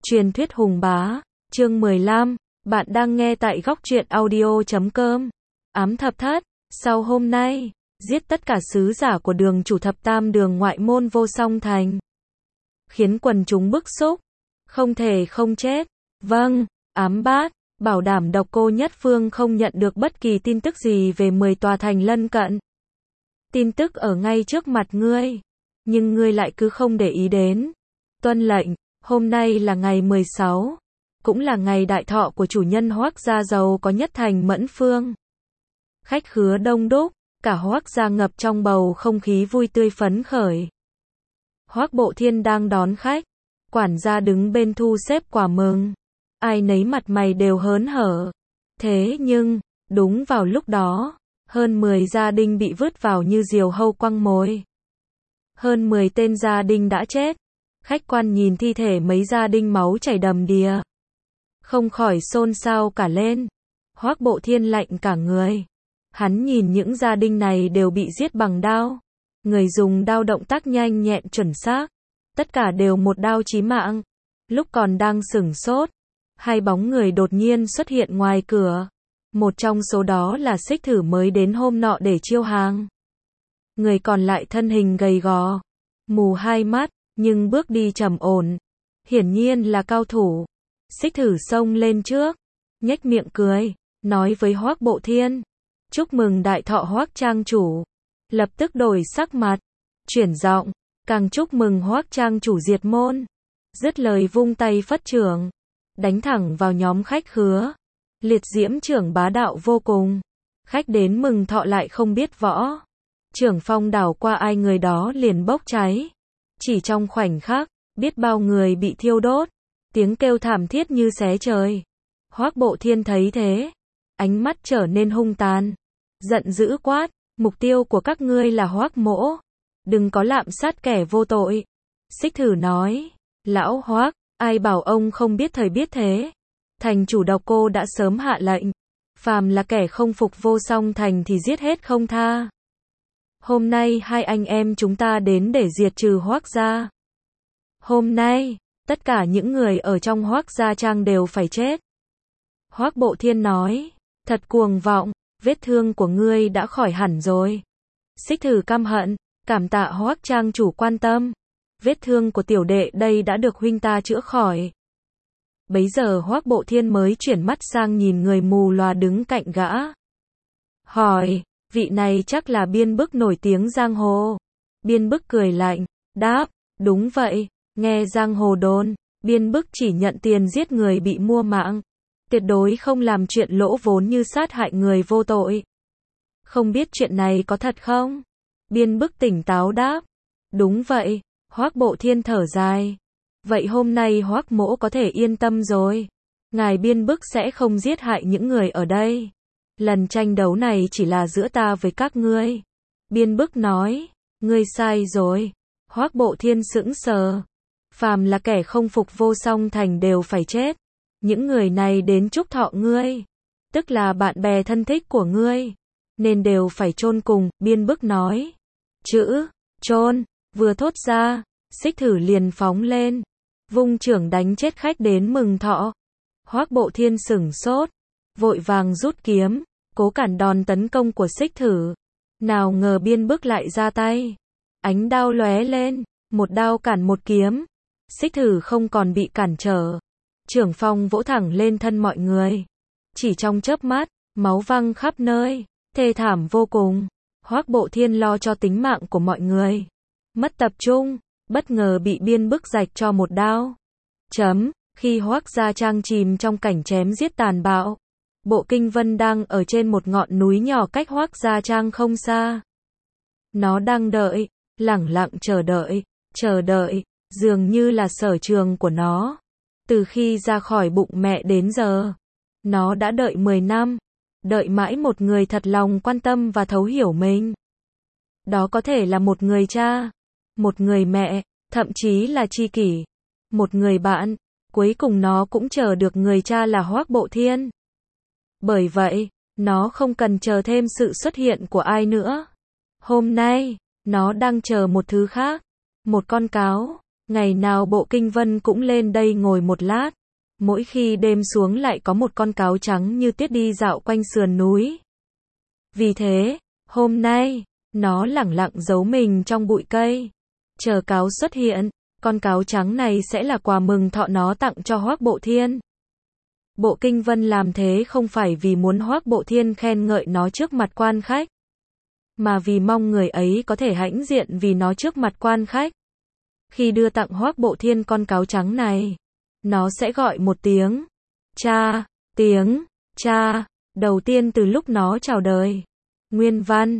Truyền thuyết hùng bá, chương 15, bạn đang nghe tại góc truyện audio.com. Ám thập thất, sau hôm nay, giết tất cả sứ giả của đường chủ thập tam đường ngoại môn Vô Song Thành. Khiến quần chúng bức xúc, không thể không chết. Vâng, ám bát, bảo đảm độc cô nhất phương không nhận được bất kỳ tin tức gì về 10 tòa thành lân cận. Tin tức ở ngay trước mặt ngươi, nhưng ngươi lại cứ không để ý đến. Tuân lệnh. Hôm nay là ngày 16, cũng là ngày đại thọ của chủ nhân Hoác gia giàu có nhất thành Mẫn Phương. Khách khứa đông đúc, cả Hoác gia ngập trong bầu không khí vui tươi phấn khởi. Hoác Bộ Thiên đang đón khách, quản gia đứng bên thu xếp quà mừng. Ai nấy mặt mày đều hớn hở. Thế nhưng, đúng vào lúc đó, hơn 10 gia đình bị vứt vào như diều hâu quăng mồi. Hơn 10 tên gia đình đã chết. Khách quan nhìn thi thể mấy gia đình máu chảy đầm đìa, không khỏi xôn xao cả lên. Hoác Bộ Thiên lạnh cả người. Hắn nhìn những gia đình này đều bị giết bằng đao. Người dùng đao động tác nhanh nhẹn chuẩn xác. Tất cả đều một đao chí mạng. Lúc còn đang sửng sốt, hai bóng người đột nhiên xuất hiện ngoài cửa. Một trong số đó là Xích Thử mới đến hôm nọ để chiêu hàng. Người còn lại thân hình gầy gò, mù hai mắt, nhưng bước đi trầm ổn, hiển nhiên là cao thủ. Xích Thử xông lên trước, nhếch miệng cười, nói với Hoác Bộ Thiên: "Chúc mừng đại thọ Hoác trang chủ." Lập tức đổi sắc mặt, chuyển giọng: "Càng chúc mừng Hoác trang chủ diệt môn." Dứt lời vung tay phất chưởng, đánh thẳng vào nhóm khách khứa. Liệt diễm chưởng bá đạo vô cùng. Khách đến mừng thọ lại không biết võ, chưởng phong đảo qua ai người đó liền bốc cháy. Chỉ trong khoảnh khắc, biết bao người bị thiêu đốt, tiếng kêu thảm thiết như xé trời. Hoác Bộ Thiên thấy thế, ánh mắt trở nên hung tàn, giận dữ quát: "Mục tiêu của các ngươi là Hoác mỗ, đừng có lạm sát kẻ vô tội." Xích Thử nói: "Lão Hoác, ai bảo ông không biết thời biết thế. Thành chủ độc cô đã sớm hạ lệnh, phàm là kẻ không phục Vô Song Thành thì giết hết không tha. Hôm nay hai anh em chúng ta đến để diệt trừ Hoác gia. Hôm nay, tất cả những người ở trong Hoác gia trang đều phải chết." Hoác Bộ Thiên nói: "Thật cuồng vọng, vết thương của ngươi đã khỏi hẳn rồi." Xích Thử căm hận: "Cảm tạ Hoác trang chủ quan tâm. Vết thương của tiểu đệ đây đã được huynh ta chữa khỏi." Bấy giờ Hoác Bộ Thiên mới chuyển mắt sang nhìn người mù lòa đứng cạnh gã. Hỏi: "Vị này chắc là Biên Bức nổi tiếng giang hồ." Biên Bức cười lạnh, đáp: "Đúng vậy, nghe giang hồ đồn, Biên Bức chỉ nhận tiền giết người bị mua mạng, tuyệt đối không làm chuyện lỗ vốn như sát hại người vô tội. Không biết chuyện này có thật không?" Biên Bức tỉnh táo đáp: "Đúng vậy." Hoác Bộ Thiên thở dài: "Vậy hôm nay Hoác mỗ có thể yên tâm rồi. Ngài Biên Bức sẽ không giết hại những người ở đây. Lần tranh đấu này chỉ là giữa ta với các ngươi." Biên Bức nói: "Ngươi sai rồi." Hoác Bộ Thiên sững sờ. "Phàm là kẻ không phục Vô Song Thành đều phải chết. Những người này đến chúc thọ ngươi, tức là bạn bè thân thích của ngươi, nên đều phải chôn cùng." Biên Bức nói. Chữ chôn vừa thốt ra, Xích Thử liền phóng lên, vung chưởng đánh chết khách đến mừng thọ. Hoác Bộ Thiên sửng sốt, vội vàng rút kiếm, cố cản đòn tấn công của Xích Thử. Nào ngờ Biên Bức lại ra tay, ánh đao lóe lên, một đao cản một kiếm. Xích Thử không còn bị cản trở, chưởng phong vỗ thẳng lên thân mọi người. Chỉ trong chớp mắt, máu văng khắp nơi, thê thảm vô cùng. Hoác Bộ Thiên lo cho tính mạng của mọi người, mất tập trung, bất ngờ bị Biên Bức rạch cho một đao. Khi Hoác gia trang chìm trong cảnh chém giết tàn bạo, Bộ Kinh Vân đang ở trên một ngọn núi nhỏ cách Hoác gia trang không xa. Nó đang đợi, lẳng lặng chờ đợi, dường như là sở trường của nó. Từ khi ra khỏi bụng mẹ đến giờ, nó đã đợi 10 năm, đợi mãi một người thật lòng quan tâm và thấu hiểu mình. Đó có thể là một người cha, một người mẹ, thậm chí là tri kỷ, một người bạn. Cuối cùng nó cũng chờ được người cha là Hoác Bộ Thiên. Bởi vậy, nó không cần chờ thêm sự xuất hiện của ai nữa. Hôm nay, nó đang chờ một thứ khác, một con cáo. Ngày nào Bộ Kinh Vân cũng lên đây ngồi một lát. Mỗi khi đêm xuống lại có một con cáo trắng như tuyết đi dạo quanh sườn núi. Vì thế, hôm nay, nó lẳng lặng giấu mình trong bụi cây. Chờ cáo xuất hiện, con cáo trắng này sẽ là quà mừng thọ nó tặng cho Hoắc Bộ Thiên. Bộ Kinh Vân làm thế không phải vì muốn Hoắc Bộ Thiên khen ngợi nó trước mặt quan khách, mà vì mong người ấy có thể hãnh diện vì nó trước mặt quan khách. Khi đưa tặng Hoắc Bộ Thiên con cáo trắng này, nó sẽ gọi một tiếng cha, đầu tiên từ lúc nó chào đời. Nguyên văn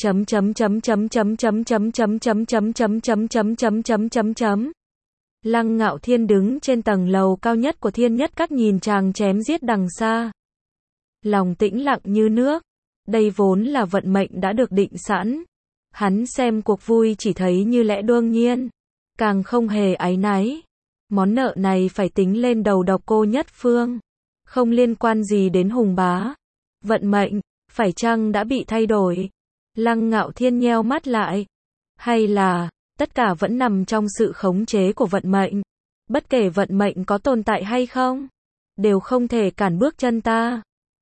Lăng Ngạo Thiên đứng trên tầng lầu cao nhất của Thiên Nhất Các nhìn chàng chém giết đằng xa. Lòng tĩnh lặng như nước. Đây vốn là vận mệnh đã được định sẵn. Hắn xem cuộc vui chỉ thấy như lẽ đương nhiên, càng không hề áy náy. Món nợ này phải tính lên đầu Độc Cô Nhất Phương, không liên quan gì đến Hùng Bá. Vận mệnh, phải chăng đã bị thay đổi? Lăng Ngạo Thiên nheo mắt lại. Hay là, tất cả vẫn nằm trong sự khống chế của vận mệnh? Bất kể vận mệnh có tồn tại hay không, đều không thể cản bước chân ta.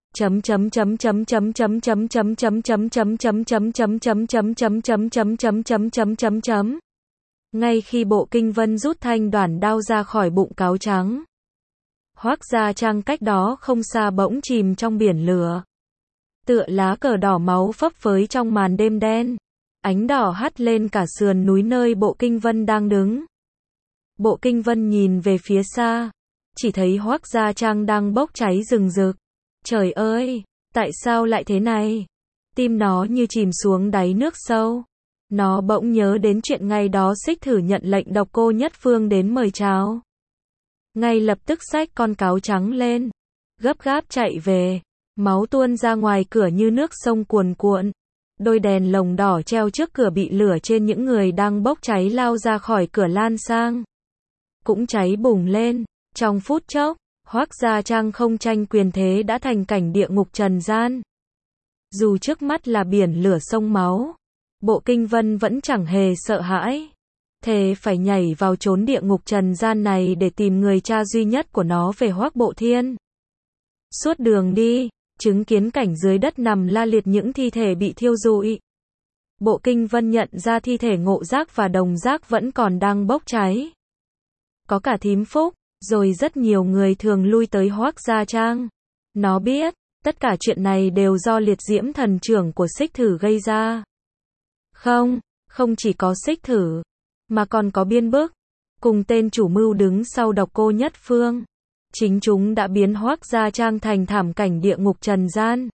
Ngay khi Bộ Kinh Vân rút thanh đoản đao ra khỏi bụng cáo trắng, Hoắc Gia Trang cách đó không xa bỗng chìm trong biển lửa. Tựa lá cờ đỏ máu phấp phới trong màn đêm đen. Ánh đỏ hắt lên cả sườn núi nơi Bộ Kinh Vân đang đứng. Bộ Kinh Vân nhìn về phía xa, chỉ thấy Hoắc Gia Trang đang bốc cháy rừng rực. Trời ơi, tại sao lại thế này? Tim nó như chìm xuống đáy nước sâu. Nó bỗng nhớ đến chuyện ngày đó Xích Thử nhận lệnh Độc Cô Nhất Phương đến mời chào. Ngay lập tức xách con cáo trắng lên, gấp gáp chạy về. Máu tuôn ra ngoài cửa như nước sông cuồn cuộn. Đôi đèn lồng đỏ treo trước cửa bị lửa trên những người đang bốc cháy lao ra khỏi cửa lan sang, cũng cháy bùng lên. Trong phút chốc, Hoắc Gia Trang không tranh quyền thế đã thành cảnh địa ngục trần gian. Dù trước mắt là biển lửa sông máu, Bộ Kinh Vân vẫn chẳng hề sợ hãi. Thề phải nhảy vào chốn địa ngục trần gian này để tìm người cha duy nhất của nó về Hoắc Bộ Thiên. Suốt đường đi, chứng kiến cảnh dưới đất nằm la liệt những thi thể bị thiêu rụi. Bộ Kinh Vân nhận ra thi thể Ngộ Giác và Đồng Giác vẫn còn đang bốc cháy. Có cả Thím Phúc, rồi rất nhiều người thường lui tới Hoắc Gia Trang. Nó biết, tất cả chuyện này đều do liệt diễm thần trưởng của Xích Thử gây ra. Không chỉ có Xích Thử, mà còn có Biên Bức, cùng tên chủ mưu đứng sau Độc Cô Nhất Phương. Chính chúng đã biến Hoắc Gia Trang thành thảm cảnh địa ngục trần gian.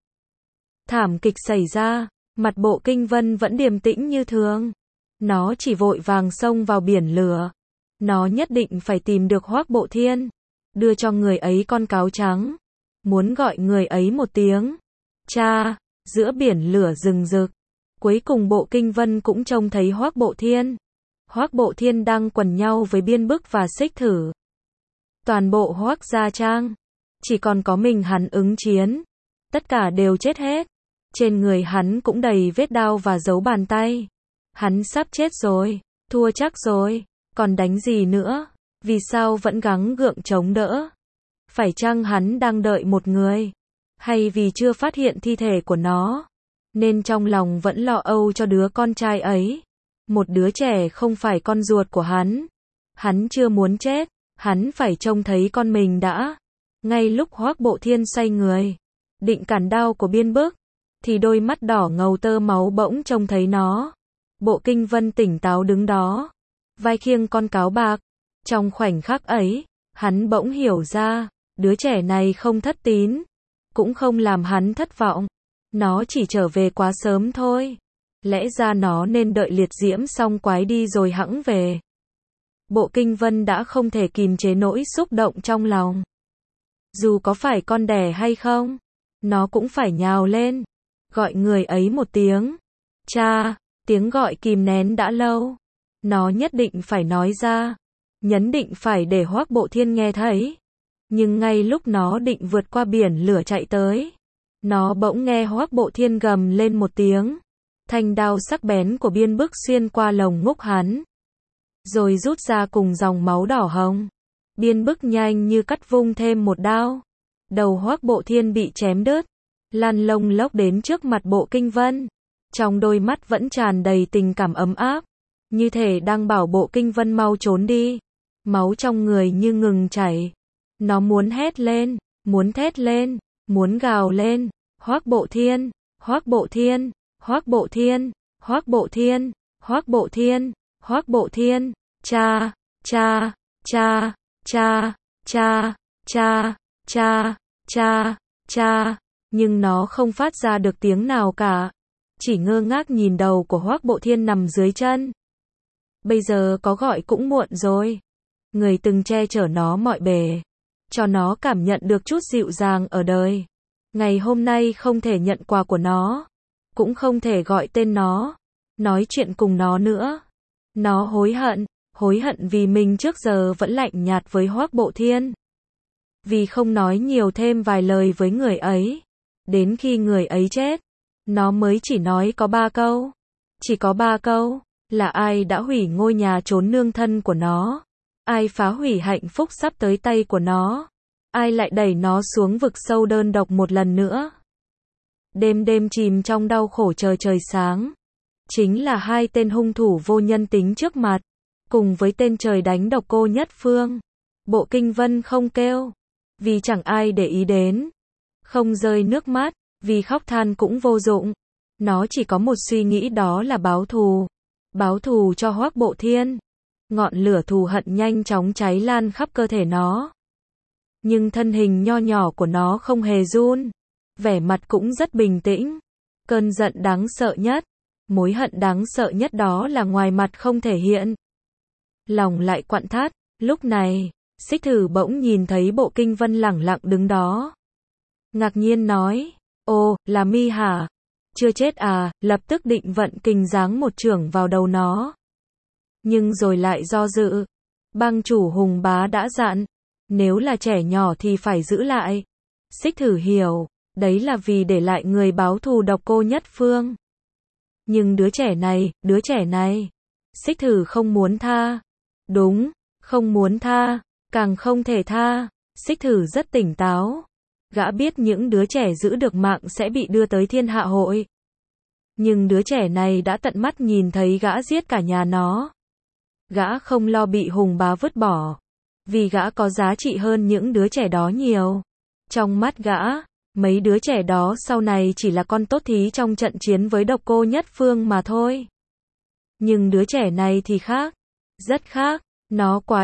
Thảm kịch xảy ra, mặt Bộ Kinh Vân vẫn điềm tĩnh như thường. Nó chỉ vội vàng xông vào biển lửa. Nó nhất định phải tìm được Hoắc Bộ Thiên, đưa cho người ấy con cáo trắng, muốn gọi người ấy một tiếng cha. Giữa biển lửa rừng rực, cuối cùng Bộ Kinh Vân cũng trông thấy Hoắc Bộ Thiên. Hoắc Bộ Thiên đang quần nhau với Biên Bức và Xích Thử. Toàn bộ Hoắc Gia Trang, chỉ còn có mình hắn ứng chiến. Tất cả đều chết hết. Trên người hắn cũng đầy vết đao và dấu bàn tay. Hắn sắp chết rồi, thua chắc rồi, còn đánh gì nữa? Vì sao vẫn gắng gượng chống đỡ? Phải chăng hắn đang đợi một người? Hay vì chưa phát hiện thi thể của nó, nên trong lòng vẫn lo âu cho đứa con trai ấy? Một đứa trẻ không phải con ruột của hắn. Hắn chưa muốn chết, hắn phải trông thấy con mình đã. Ngay lúc Hoắc Bộ Thiên xoay người, định cản đao của Biên Bức, thì đôi mắt đỏ ngầu tơ máu bỗng trông thấy nó. Bộ Kinh Vân tỉnh táo đứng đó, vai khiêng con cáo bạc. Trong khoảnh khắc ấy, hắn bỗng hiểu ra, đứa trẻ này không thất tín, cũng không làm hắn thất vọng. Nó chỉ trở về quá sớm thôi. Lẽ ra nó nên đợi liệt diễm xong quái đi rồi hẵng về. Bộ Kinh Vân đã không thể kìm chế nỗi xúc động trong lòng. Dù có phải con đẻ hay không, nó cũng phải nhào lên, gọi người ấy một tiếng cha. Tiếng gọi kìm nén đã lâu, nó nhất định phải nói ra, nhấn định phải để Hoắc Bộ Thiên nghe thấy. Nhưng ngay lúc nó định vượt qua biển lửa chạy tới, nó bỗng nghe Hoắc Bộ Thiên gầm lên một tiếng. Thanh đao sắc bén của Biên Bức xuyên qua lồng ngực hắn. rồi rút ra cùng dòng máu đỏ hồng. Biên Bức nhanh như cắt vung thêm một đao. Đầu Hoắc Bộ Thiên bị chém đứt, lăn lông lốc đến trước mặt Bộ Kinh Vân. Trong đôi mắt vẫn tràn đầy tình cảm ấm áp, như thể đang bảo Bộ Kinh Vân mau trốn đi. Máu trong người như ngừng chảy. Nó muốn hét lên, muốn thét lên, muốn gào lên. Hoắc Bộ Thiên, Hoắc Bộ Thiên, Hoắc Bộ Thiên, Hoắc Bộ Thiên, Hoắc Bộ Thiên, Hoắc Bộ Thiên, cha, cha, cha, cha, cha, cha, cha, cha, cha, nhưng nó không phát ra được tiếng nào cả, chỉ ngơ ngác nhìn đầu của Hoắc Bộ Thiên nằm dưới chân. Bây giờ có gọi cũng muộn rồi. Người từng che chở nó mọi bề, cho nó cảm nhận được chút dịu dàng ở đời. Ngày hôm nay không thể nhận quà của nó, cũng không thể gọi tên nó, nói chuyện cùng nó nữa. Nó hối hận vì mình trước giờ vẫn lạnh nhạt với Hoắc Bộ Thiên. Vì không nói nhiều thêm vài lời với người ấy. Đến khi người ấy chết, nó mới chỉ nói có 3 câu. Chỉ có 3 câu, là ai đã hủy ngôi nhà trốn nương thân của nó? Ai phá hủy hạnh phúc sắp tới tay của nó? Ai lại đẩy nó xuống vực sâu đơn độc một lần nữa? Đêm đêm chìm trong đau khổ chờ trời sáng. Chính là 2 tên hung thủ vô nhân tính trước mặt, cùng với tên trời đánh độc cô Nhất Phương. Bộ Kinh Vân không kêu, vì chẳng ai để ý đến. Không rơi nước mắt, vì khóc than cũng vô dụng. Nó chỉ có một suy nghĩ, đó là báo thù. Báo thù cho Hoắc Bộ Thiên. Ngọn lửa thù hận nhanh chóng cháy lan khắp cơ thể nó. Nhưng thân hình nho nhỏ của nó không hề run. Vẻ mặt cũng rất bình tĩnh. Cơn giận đáng sợ nhất, mối hận đáng sợ nhất đó là ngoài mặt không thể hiện. Lòng lại quặn thắt. Lúc này, Xích Thử bỗng nhìn thấy Bộ Kinh Vân lẳng lặng đứng đó. Ngạc nhiên nói, ồ, là mi hả? Chưa chết à? Lập tức định vận kình giáng một chưởng vào đầu nó. Nhưng rồi lại do dự. Bang chủ Hùng Bá đã dặn, nếu là trẻ nhỏ thì phải giữ lại. Xích Thử hiểu, đấy là vì để lại người báo thù độc cô Nhất Phương. Nhưng đứa trẻ này, Xích Thử không muốn tha. Đúng, không muốn tha, càng không thể tha. Xích Thử rất tỉnh táo. Gã biết những đứa trẻ giữ được mạng sẽ bị đưa tới thiên hạ hội. Nhưng đứa trẻ này đã tận mắt nhìn thấy gã giết cả nhà nó. Gã không lo bị Hùng Bá vứt bỏ, vì gã có giá trị hơn những đứa trẻ đó nhiều. Trong mắt gã, mấy đứa trẻ đó sau này chỉ là con tốt thí trong trận chiến với độc cô Nhất Phương mà thôi. Nhưng đứa trẻ này thì khác, rất khác. Nó quá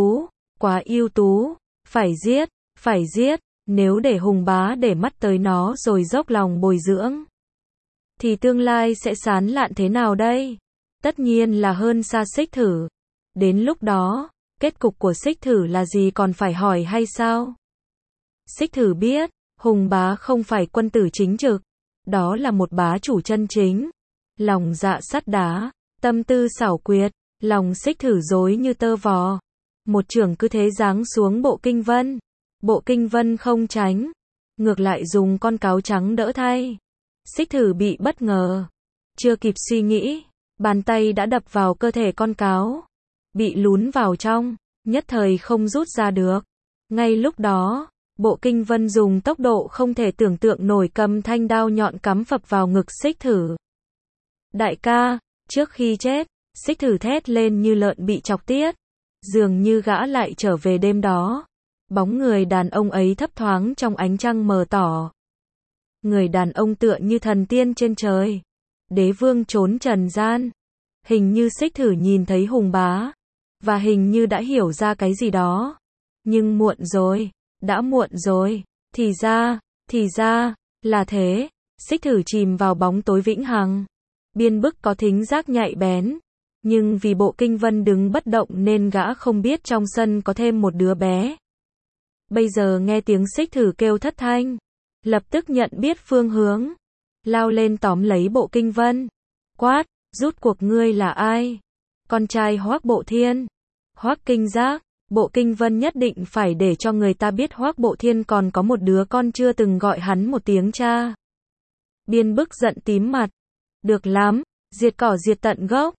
ưu tú, phải giết. Nếu để Hùng Bá để mắt tới nó rồi dốc lòng bồi dưỡng, thì tương lai sẽ sán lạn thế nào đây? Tất nhiên là hơn xa Xích Thử. Đến lúc đó, kết cục của Xích Thử là gì còn phải hỏi hay sao? Xích Thử biết, Hùng Bá không phải quân tử chính trực. Đó là một bá chủ chân chính. Lòng dạ sắt đá, tâm tư xảo quyệt, lòng Xích Thử rối như tơ vò. Một chưởng cứ thế giáng xuống Bộ Kinh Vân. Bộ Kinh Vân không tránh, ngược lại dùng con cáo trắng đỡ thay. Xích Thử bị bất ngờ, chưa kịp suy nghĩ, bàn tay đã đập vào cơ thể con cáo, bị lún vào trong, nhất thời không rút ra được. Ngay lúc đó, Bộ Kinh Vân dùng tốc độ không thể tưởng tượng nổi cầm thanh đao nhọn cắm phập vào ngực Xích Thử. Đại ca, trước khi chết, Xích Thử thét lên như lợn bị chọc tiết. Dường như gã lại trở về đêm đó. Bóng người đàn ông ấy thấp thoáng trong ánh trăng mờ tỏ. Người đàn ông tựa như thần tiên trên trời. Đế vương trốn trần gian. Hình như Xích Thử nhìn thấy Hùng Bá. Và hình như đã hiểu ra cái gì đó. Nhưng muộn rồi. Đã muộn rồi. Thì ra, là thế. Xích Thử chìm vào bóng tối vĩnh hằng. Biên Bức có thính giác nhạy bén. Nhưng vì Bộ Kinh Vân đứng bất động nên gã không biết trong sân có thêm một đứa bé. Bây giờ nghe tiếng Xích Thử kêu thất thanh, lập tức nhận biết phương hướng, lao lên tóm lấy Bộ Kinh Vân, quát, rút cuộc ngươi là ai? Con trai Hoắc Bộ Thiên. Hoắc Kinh Giác, Bộ Kinh Vân nhất định phải để cho người ta biết Hoắc Bộ Thiên còn có một đứa con chưa từng gọi hắn một tiếng cha. Biên Bức giận tím mặt, được lắm, diệt cỏ diệt tận gốc.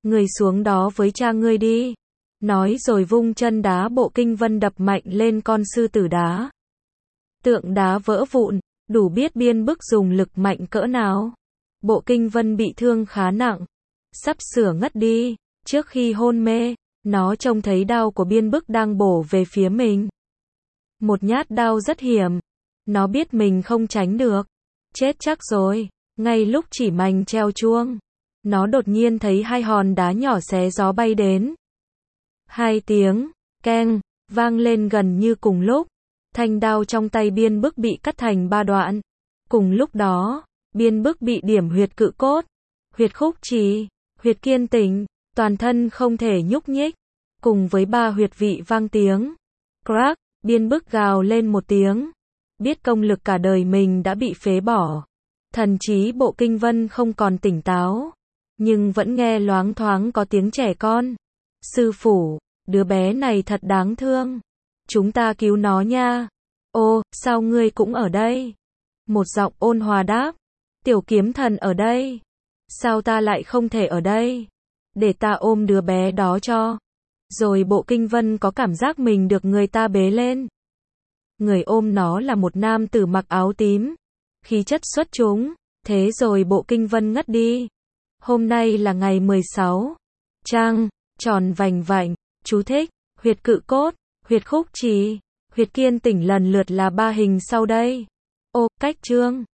Người xuống đó với cha ngươi đi. Nói rồi vung chân đá Bộ Kinh Vân đập mạnh lên con sư tử đá. Tượng đá vỡ vụn, đủ biết Biên Bức dùng lực mạnh cỡ nào. Bộ Kinh Vân bị thương khá nặng, sắp sửa ngất đi. Trước khi hôn mê, nó trông thấy đao của Biên Bức đang bổ về phía mình. Một nhát đao rất hiểm, nó biết mình không tránh được. Chết chắc rồi. Ngay lúc chỉ mành treo chuông, nó đột nhiên thấy hai hòn đá nhỏ xé gió bay đến. Hai tiếng keng vang lên gần như cùng lúc. Thanh đao trong tay Biên Bức bị cắt thành 3 đoạn. Cùng lúc đó, Biên Bức bị điểm huyệt cự cốt, huyệt khúc trì, huyệt kiên tĩnh, toàn thân không thể nhúc nhích. Cùng với 3 huyệt vị vang tiếng crack, Biên Bức gào lên một tiếng. Biết công lực cả đời mình đã bị phế bỏ. Thần trí Bộ Kinh Vân không còn tỉnh táo, nhưng vẫn nghe loáng thoáng có tiếng trẻ con. Sư phụ, đứa bé này thật đáng thương. Chúng ta cứu nó nha. Ô, sao ngươi cũng ở đây? Một giọng ôn hòa đáp. Tiểu Kiếm Thần ở đây. Sao ta lại không thể ở đây? Để ta ôm đứa bé đó cho. Rồi Bộ Kinh Vân có cảm giác mình được người ta bế lên. Người ôm nó là một nam tử mặc áo tím, khí chất xuất chúng. Thế rồi Bộ Kinh Vân ngất đi. Hôm nay là ngày 16. Trăng tròn vành vạnh. Chú thích: huyệt cự cốt, huyệt khúc trì, huyệt kiên tĩnh lần lượt là 3 hình sau đây. Ô, cách chương